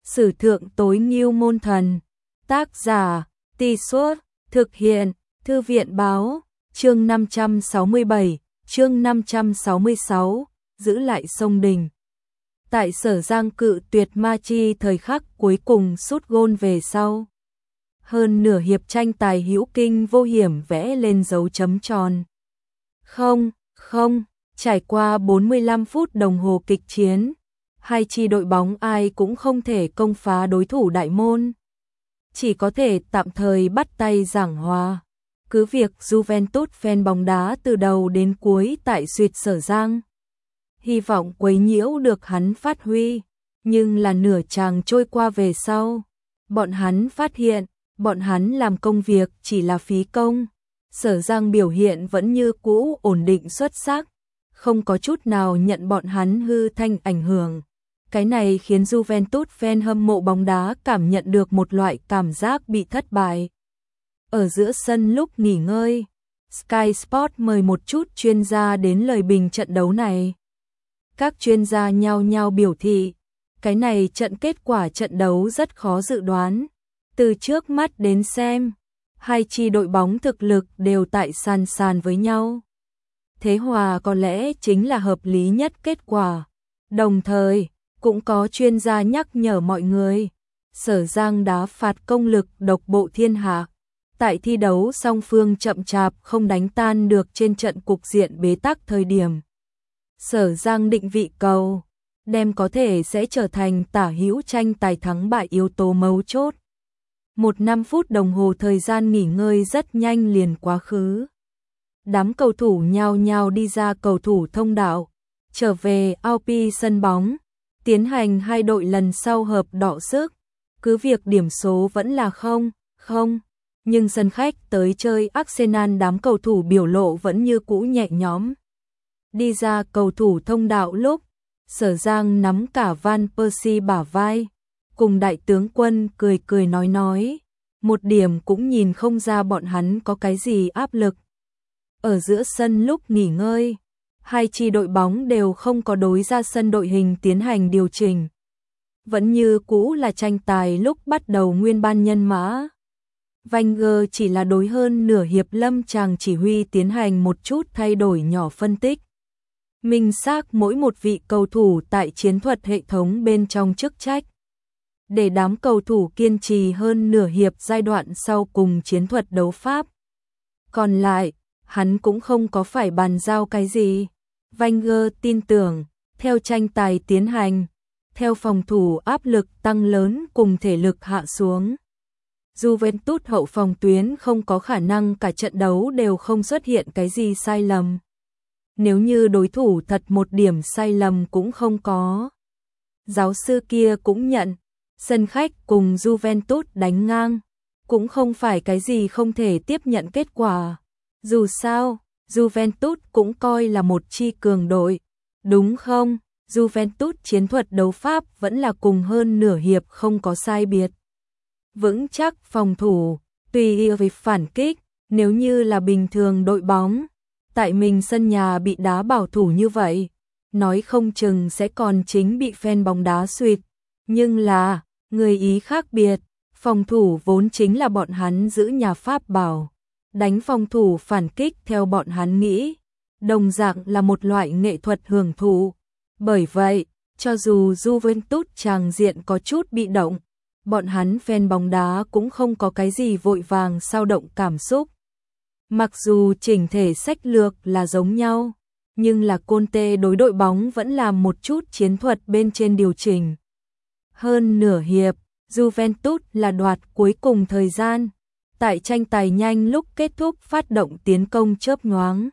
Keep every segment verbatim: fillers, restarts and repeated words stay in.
Sử thượng tối ngưu môn thần. Tác giả, Tì Suốt, thực hiện, Thư viện báo, chương năm trăm sáu mươi bảy, chương năm trăm sáu mươi sáu, giữ lại sông Đình. Tại Sở Giang cự tuyệt ma chi thời khắc cuối cùng sút gôn về sau. Hơn nửa hiệp tranh tài hữu kinh vô hiểm vẽ lên dấu chấm tròn. Không, không, trải qua bốn mươi lăm phút đồng hồ kịch chiến, hai chi đội bóng ai cũng không thể công phá đối thủ đại môn. Chỉ có thể tạm thời bắt tay giảng hòa. Cứ việc Juventus fan bóng đá từ đầu đến cuối tại Duyệt Sở Giang. Hy vọng quấy nhiễu được hắn phát huy, nhưng là nửa chàng trôi qua về sau. Bọn hắn phát hiện, bọn hắn làm công việc chỉ là phí công. Sở Giang biểu hiện vẫn như cũ ổn định xuất sắc, không có chút nào nhận bọn hắn hư thanh ảnh hưởng. Cái này khiến Juventus fan hâm mộ bóng đá cảm nhận được một loại cảm giác bị thất bại. Ở giữa sân lúc nghỉ ngơi, Sky Sport mời một chút chuyên gia đến lời bình trận đấu này. Các chuyên gia nhao nhao biểu thị, cái này trận kết quả trận đấu rất khó dự đoán. Từ trước mắt đến xem, hai chi đội bóng thực lực đều tại sàn sàn với nhau. Thế hòa có lẽ chính là hợp lý nhất kết quả. Đồng thời, cũng có chuyên gia nhắc nhở mọi người, Sở Giang đá phạt công lực độc bộ thiên hạ. Tại thi đấu song phương chậm chạp không đánh tan được trên trận cục diện bế tắc thời điểm. Sở Giang định vị cầu, đem có thể sẽ trở thành tả hữu tranh tài thắng bại yếu tố mấu chốt. Một năm phút đồng hồ thời gian nghỉ ngơi rất nhanh liền quá khứ. Đám cầu thủ nhao nhao đi ra cầu thủ thông đạo, trở về ao pi sân bóng, tiến hành hai đội lần sau hợp đọ sức. Cứ việc điểm số vẫn là không, không, nhưng sân khách tới chơi Arsenal đám cầu thủ biểu lộ vẫn như cũ nhẹ nhõm. Đi ra cầu thủ thông đạo lúc, Sở Giang nắm cả Van Persie bả vai, cùng đại tướng Quân cười cười nói nói, một điểm cũng nhìn không ra bọn hắn có cái gì áp lực. Ở giữa sân lúc nghỉ ngơi, hai chi đội bóng đều không có đối ra sân đội hình tiến hành điều chỉnh. Vẫn như cũ là tranh tài lúc bắt đầu nguyên ban nhân mã. Wenger chỉ là đối hơn nửa hiệp lâm chàng chỉ huy tiến hành một chút thay đổi nhỏ phân tích. Minh xác mỗi một vị cầu thủ tại chiến thuật hệ thống bên trong chức trách. Để đám cầu thủ kiên trì hơn nửa hiệp giai đoạn sau cùng chiến thuật đấu pháp. Còn lại, hắn cũng không có phải bàn giao cái gì. Wenger tin tưởng, theo tranh tài tiến hành, theo phòng thủ áp lực tăng lớn cùng thể lực hạ xuống. Juventus hậu phòng tuyến không có khả năng cả trận đấu đều không xuất hiện cái gì sai lầm. Nếu như đối thủ thật một điểm sai lầm cũng không có. Giáo sư kia cũng nhận, sân khách cùng Juventus đánh ngang, cũng không phải cái gì không thể tiếp nhận kết quả. Dù sao, Juventus cũng coi là một chi cường đội, đúng không? Juventus chiến thuật đấu pháp vẫn là cùng hơn nửa hiệp không có sai biệt. Vững chắc phòng thủ, tùy ý về phản kích, nếu như là bình thường đội bóng, tại mình sân nhà bị đá bảo thủ như vậy, nói không chừng sẽ còn chính bị fan bóng đá suýt. Nhưng là, người Ý khác biệt, phòng thủ vốn chính là bọn hắn giữ nhà Pháp bảo. Đánh phòng thủ phản kích theo bọn hắn nghĩ, đồng dạng là một loại nghệ thuật hưởng thụ. Bởi vậy, cho dù Juventus tràng diện có chút bị động, bọn hắn fan bóng đá cũng không có cái gì vội vàng sao động cảm xúc. Mặc dù chỉnh thể sách lược là giống nhau, nhưng là Conte đối đội bóng vẫn làm một chút chiến thuật bên trên điều chỉnh. Hơn nửa hiệp, Juventus là đoạt cuối cùng thời gian. Tại tranh tài nhanh lúc kết thúc phát động tiến công chớp nhoáng.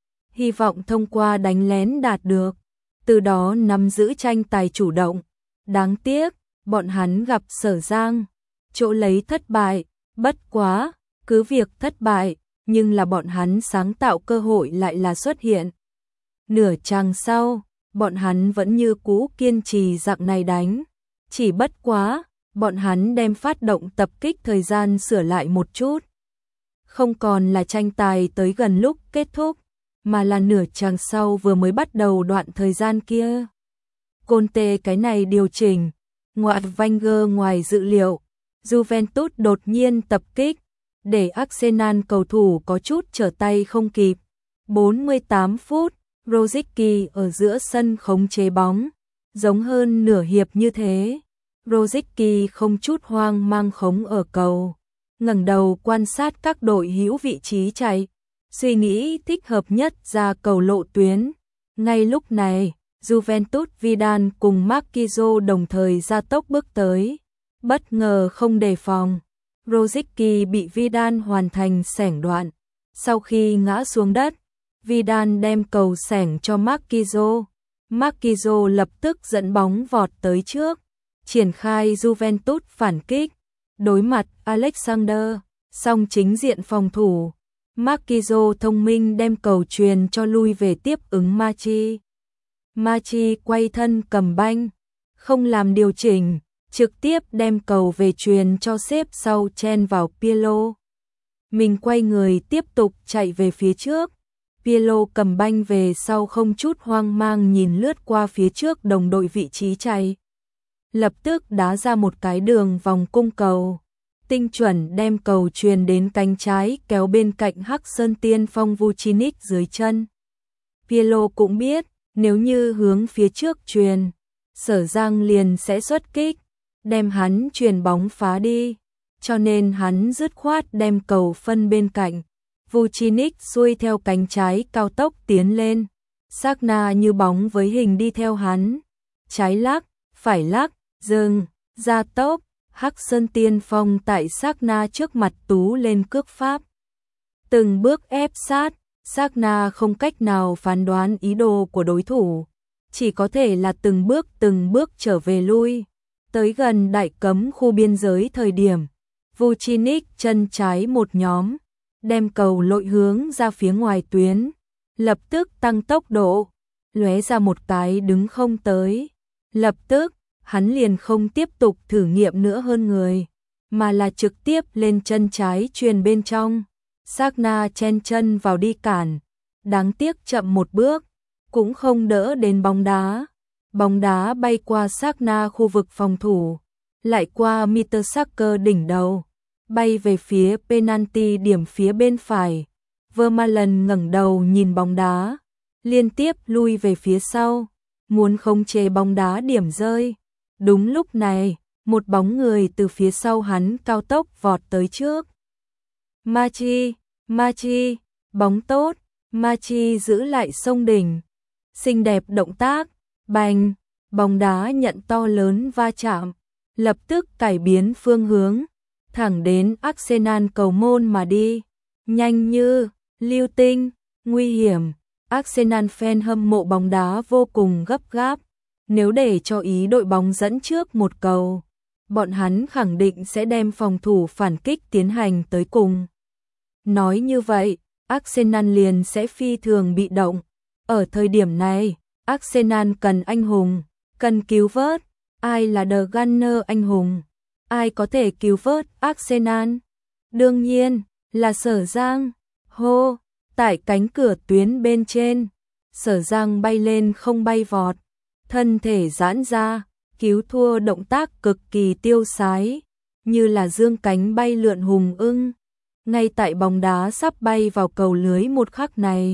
Hy vọng thông qua đánh lén đạt được, từ đó nắm giữ tranh tài chủ động. Đáng tiếc, bọn hắn gặp Sở Giang, chỗ lấy thất bại, bất quá, cứ việc thất bại, nhưng là bọn hắn sáng tạo cơ hội lại là xuất hiện. Nửa chàng sau, bọn hắn vẫn như cũ kiên trì dạng này đánh, chỉ bất quá, bọn hắn đem phát động tập kích thời gian sửa lại một chút. Không còn là tranh tài tới gần lúc kết thúc, mà là nửa chàng sau vừa mới bắt đầu đoạn thời gian kia. Conte cái này điều chỉnh, Ngoại Wenger ngoài dự liệu, Juventus đột nhiên tập kích, để Arsenal cầu thủ có chút trở tay không kịp. bốn mươi tám phút, Rosicky ở giữa sân khống chế bóng, giống hơn nửa hiệp như thế. Rosicky không chút hoang mang khống ở cầu, ngẩng đầu quan sát các đội hữu vị trí chạy, suy nghĩ thích hợp nhất ra cầu lộ tuyến. Ngay lúc này, Juventus Vidal cùng Marquinhos đồng thời ra tốc bước tới, bất ngờ không đề phòng. Rosicky bị Vidal hoàn thành xẻng đoạn. Sau khi ngã xuống đất, Vidal đem cầu xẻng cho Marquinhos. Marquinhos lập tức dẫn bóng vọt tới trước, triển khai Juventus phản kích. Đối mặt Alexander, song chính diện phòng thủ, Marquinhos thông minh đem cầu truyền cho lui về tiếp ứng Machi. Machi quay thân cầm banh, không làm điều chỉnh, trực tiếp đem cầu về truyền cho xếp sau chen vào Pirlo. Mình quay người tiếp tục chạy về phía trước. Pirlo cầm banh về sau không chút hoang mang nhìn lướt qua phía trước đồng đội vị trí chạy. Lập tức đá ra một cái đường vòng cung cầu. Tinh chuẩn đem cầu truyền đến cánh trái kéo bên cạnh Hắc Sơn tiên phong Vucinic dưới chân. Pirlo cũng biết, nếu như hướng phía trước truyền, Sở Giang liền sẽ xuất kích, đem hắn truyền bóng phá đi. Cho nên hắn dứt khoát đem cầu phân bên cạnh. Vucinic xuôi theo cánh trái cao tốc tiến lên. Sagna như bóng với hình đi theo hắn. Trái lắc, phải lắc, dừng, ra tốc. Hắc Sơn tiên phong tại Sagna trước mặt tú lên cước pháp. Từng bước ép sát, Sagna không cách nào phán đoán ý đồ của đối thủ. Chỉ có thể là từng bước từng bước trở về lui. Tới gần đại cấm khu biên giới thời điểm, Vucinic chân trái một nhóm, đem cầu lội hướng ra phía ngoài tuyến, lập tức tăng tốc độ, lóe ra một cái đứng không tới. Lập tức, hắn liền không tiếp tục thử nghiệm nữa hơn người, mà là trực tiếp lên chân trái truyền bên trong. Sagna chen chân vào đi cản, đáng tiếc chậm một bước, cũng không đỡ đến bóng đá. Bóng đá bay qua Sagna khu vực phòng thủ, lại qua Mertesacker đỉnh đầu, bay về phía penalty điểm phía bên phải. Vermaelen ngẩng đầu nhìn bóng đá, liên tiếp lui về phía sau, muốn khống chế bóng đá điểm rơi. Đúng lúc này, một bóng người từ phía sau hắn cao tốc vọt tới trước. Machi, Machi, bóng tốt, Machi giữ lại sông đỉnh. Xinh đẹp động tác, bành, bóng đá nhận to lớn va chạm, lập tức cải biến phương hướng, thẳng đến Arsenal cầu môn mà đi. Nhanh như lưu tinh, nguy hiểm. Arsenal fan hâm mộ bóng đá vô cùng gấp gáp. Nếu để cho ý đội bóng dẫn trước một cầu, bọn hắn khẳng định sẽ đem phòng thủ phản kích tiến hành tới cùng. Nói như vậy, Arsenal liền sẽ phi thường bị động. Ở thời điểm này, Arsenal cần anh hùng, cần cứu vớt. Ai là The Gunner anh hùng? Ai có thể cứu vớt Arsenal? Đương nhiên, là Sở Giang. Hô, tại cánh cửa tuyến bên trên, Sở Giang bay lên không bay vọt, thân thể giãn ra, cứu thua động tác cực kỳ tiêu sái, như là dương cánh bay lượn hùng ưng. Ngay tại bóng đá sắp bay vào cầu lưới một khắc này,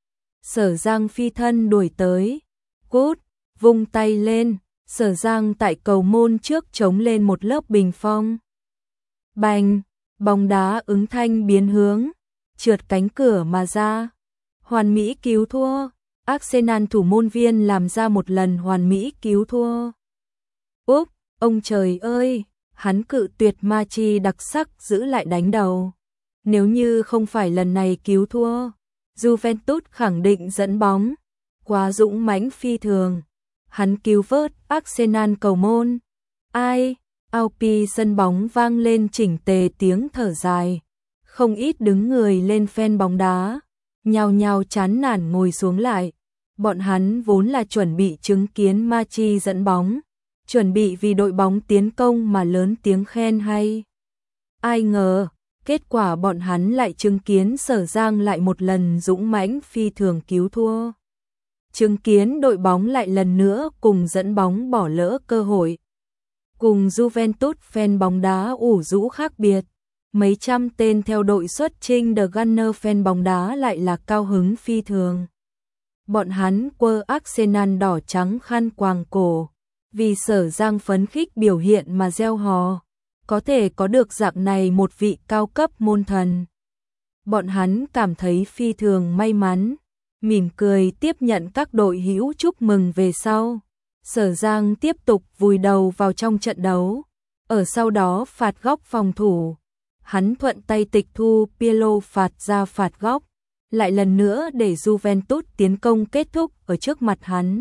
Sở Giang phi thân đuổi tới, cút, vung tay lên, Sở Giang tại cầu môn trước chống lên một lớp bình phong. Bành, bóng đá ứng thanh biến hướng, trượt cánh cửa mà ra. Hoàn mỹ cứu thua, Arsenal thủ môn viên làm ra một lần hoàn mỹ cứu thua. Úp, ông trời ơi, hắn cự tuyệt Machi đặc sắc giữ lại đánh đầu. Nếu như không phải lần này cứu thua, Juventus khẳng định dẫn bóng. Quá dũng mãnh phi thường. Hắn cứu vớt Arsenal cầu môn. Ai? Aupi sân bóng vang lên chỉnh tề tiếng thở dài. Không ít đứng người lên fan bóng đá, nhao nhao chán nản ngồi xuống lại. Bọn hắn vốn là chuẩn bị chứng kiến Machi dẫn bóng, chuẩn bị vì đội bóng tiến công mà lớn tiếng khen hay. Ai ngờ, kết quả bọn hắn lại chứng kiến Sở Giang lại một lần dũng mãnh phi thường cứu thua. Chứng kiến đội bóng lại lần nữa cùng dẫn bóng bỏ lỡ cơ hội. Cùng Juventus fan bóng đá ủ rũ khác biệt, mấy trăm tên theo đội xuất chinh The Gunner fan bóng đá lại là cao hứng phi thường. Bọn hắn quơ Arsenal đỏ trắng khăn quàng cổ, vì Sở Giang phấn khích biểu hiện mà reo hò, có thể có được dạng này một vị cao cấp môn thần. Bọn hắn cảm thấy phi thường may mắn, mỉm cười tiếp nhận các đội hữu chúc mừng về sau. Sở Giang tiếp tục vùi đầu vào trong trận đấu, ở sau đó phạt góc phòng thủ. Hắn thuận tay tịch thu Pirlo phạt ra phạt góc, lại lần nữa để Juventus tiến công kết thúc ở trước mặt hắn.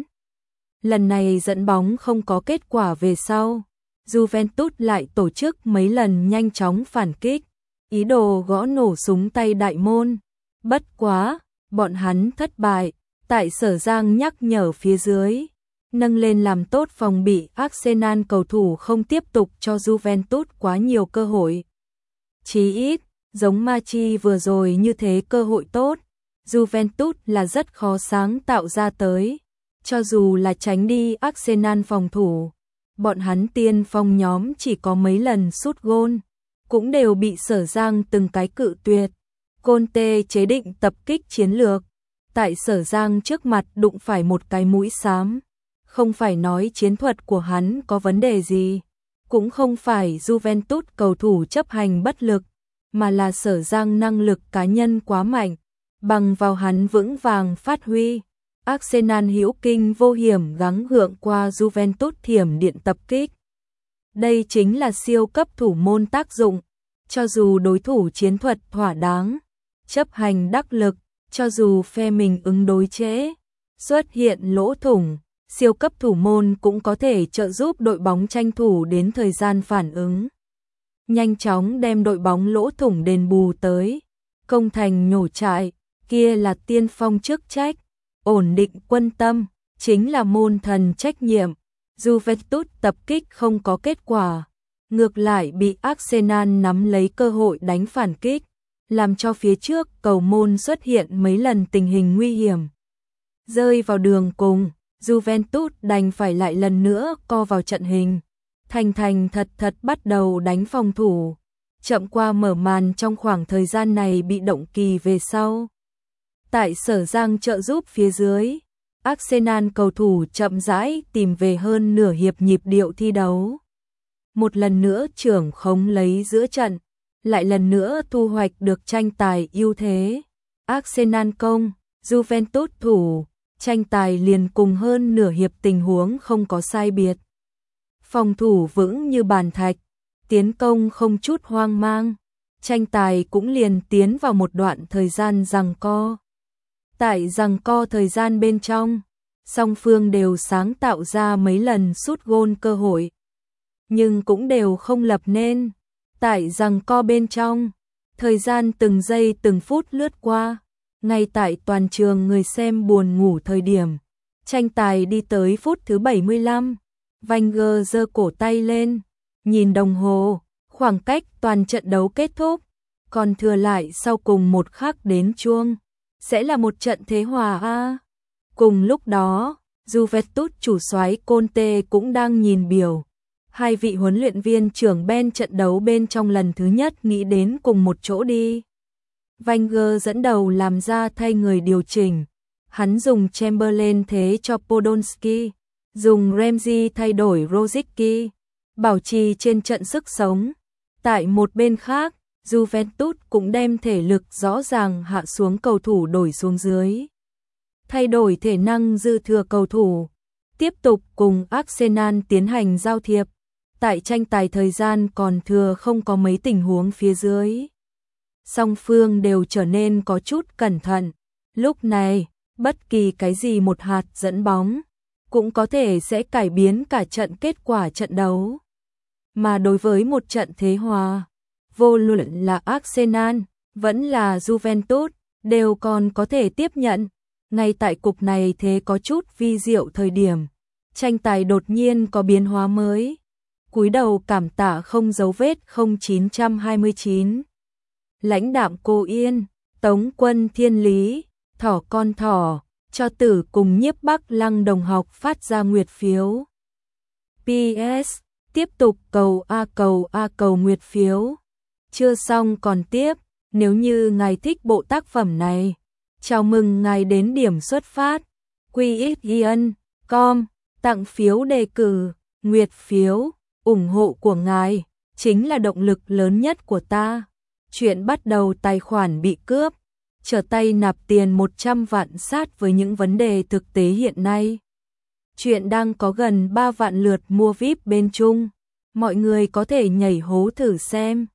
Lần này dẫn bóng không có kết quả về sau, Juventus lại tổ chức mấy lần nhanh chóng phản kích, ý đồ gõ nổ súng tay đại môn. Bất quá, bọn hắn thất bại, tại Sở Giang nhắc nhở phía dưới, nâng lên làm tốt phòng bị Arsenal cầu thủ không tiếp tục cho Juventus quá nhiều cơ hội. Chí ít, giống Machi vừa rồi như thế cơ hội tốt, Juventus là rất khó sáng tạo ra tới. Cho dù là tránh đi Arsenal phòng thủ, bọn hắn tiên phong nhóm chỉ có mấy lần sút gôn, cũng đều bị Sở Giang từng cái cự tuyệt. Conte chế định tập kích chiến lược, tại Sở Giang trước mặt đụng phải một cái mũi xám. Không phải nói chiến thuật của hắn có vấn đề gì, cũng không phải Juventus cầu thủ chấp hành bất lực, mà là Sở Giang năng lực cá nhân quá mạnh, bằng vào hắn vững vàng phát huy. Arsenal hữu kinh vô hiểm gắng gượng qua Juventus thiểm điện tập kích. Đây chính là siêu cấp thủ môn tác dụng, cho dù đối thủ chiến thuật thỏa đáng, chấp hành đắc lực, cho dù phe mình ứng đối trễ, xuất hiện lỗ thủng, siêu cấp thủ môn cũng có thể trợ giúp đội bóng tranh thủ đến thời gian phản ứng. Nhanh chóng đem đội bóng lỗ thủng đền bù tới, công thành nhổ trại, kia là tiên phong chức trách, ổn định quân tâm, chính là môn thần trách nhiệm. Juventus tập kích không có kết quả, ngược lại bị Arsenal nắm lấy cơ hội đánh phản kích, làm cho phía trước cầu môn xuất hiện mấy lần tình hình nguy hiểm. Rơi vào đường cùng, Juventus đành phải lại lần nữa co vào trận hình, thành thành thật thật bắt đầu đánh phòng thủ, chậm qua mở màn trong khoảng thời gian này bị động kỳ về sau. Tại Sở Giang trợ giúp phía dưới, Arsenal cầu thủ chậm rãi tìm về hơn nửa hiệp nhịp điệu thi đấu. Một lần nữa trưởng khống lấy giữa trận, lại lần nữa thu hoạch được tranh tài ưu thế. Arsenal công, Juventus thủ, tranh tài liền cùng hơn nửa hiệp tình huống không có sai biệt. Phòng thủ vững như bàn thạch, tiến công không chút hoang mang, tranh tài cũng liền tiến vào một đoạn thời gian giằng co. Tại giằng co thời gian bên trong, song phương đều sáng tạo ra mấy lần sút gôn cơ hội, nhưng cũng đều không lập nên. Tại giằng co bên trong, thời gian từng giây từng phút lướt qua, ngay tại toàn trường người xem buồn ngủ thời điểm, tranh tài đi tới phút thứ bảy mươi lăm, Wenger giơ cổ tay lên, nhìn đồng hồ, khoảng cách toàn trận đấu kết thúc, còn thừa lại sau cùng một khắc đến chuông, sẽ là một trận thế hòa a. Cùng lúc đó, Juventus chủ soái Conte cũng đang nhìn biểu. Hai vị huấn luyện viên trưởng Ben trận đấu bên trong lần thứ nhất nghĩ đến cùng một chỗ đi. Wenger dẫn đầu làm ra thay người điều chỉnh. Hắn dùng Chamberlain thế cho Podolski, dùng Ramsey thay đổi Rosicky, bảo trì trên trận sức sống. Tại một bên khác, Juventus cũng đem thể lực rõ ràng hạ xuống cầu thủ đổi xuống dưới. Thay đổi thể năng dư thừa cầu thủ, tiếp tục cùng Arsenal tiến hành giao thiệp. Tại tranh tài thời gian còn thừa không có mấy tình huống phía dưới, song phương đều trở nên có chút cẩn thận. Lúc này, bất kỳ cái gì một hạt dẫn bóng cũng có thể sẽ cải biến cả trận kết quả trận đấu. Mà đối với một trận thế hòa, vô luận là Arsenal vẫn là Juventus đều còn có thể tiếp nhận. Ngay tại cục này thế có chút vi diệu thời điểm, tranh tài đột nhiên có biến hóa mới. Cúi đầu cảm tạ không dấu vết không chín hai chín. Lãnh đạm Cô Yên, Tống Quân Thiên Lý, Thỏ Con Thỏ, cho Tử cùng Nhiếp Bắc Lăng đồng học phát ra nguyệt phiếu. pê ét. Tiếp tục cầu a cầu a cầu nguyệt phiếu. Chưa xong còn tiếp, nếu như ngài thích bộ tác phẩm này, chào mừng ngài đến điểm xuất phát quy ích yên chấm com tặng phiếu đề cử, nguyệt phiếu, ủng hộ của ngài chính là động lực lớn nhất của ta. Chuyện bắt đầu tài khoản bị cướp, trở tay nạp tiền một trăm vạn sát với những vấn đề thực tế hiện nay. Chuyện đang có gần ba vạn lượt mua vi ai pi bên Trung, mọi người có thể nhảy hố thử xem.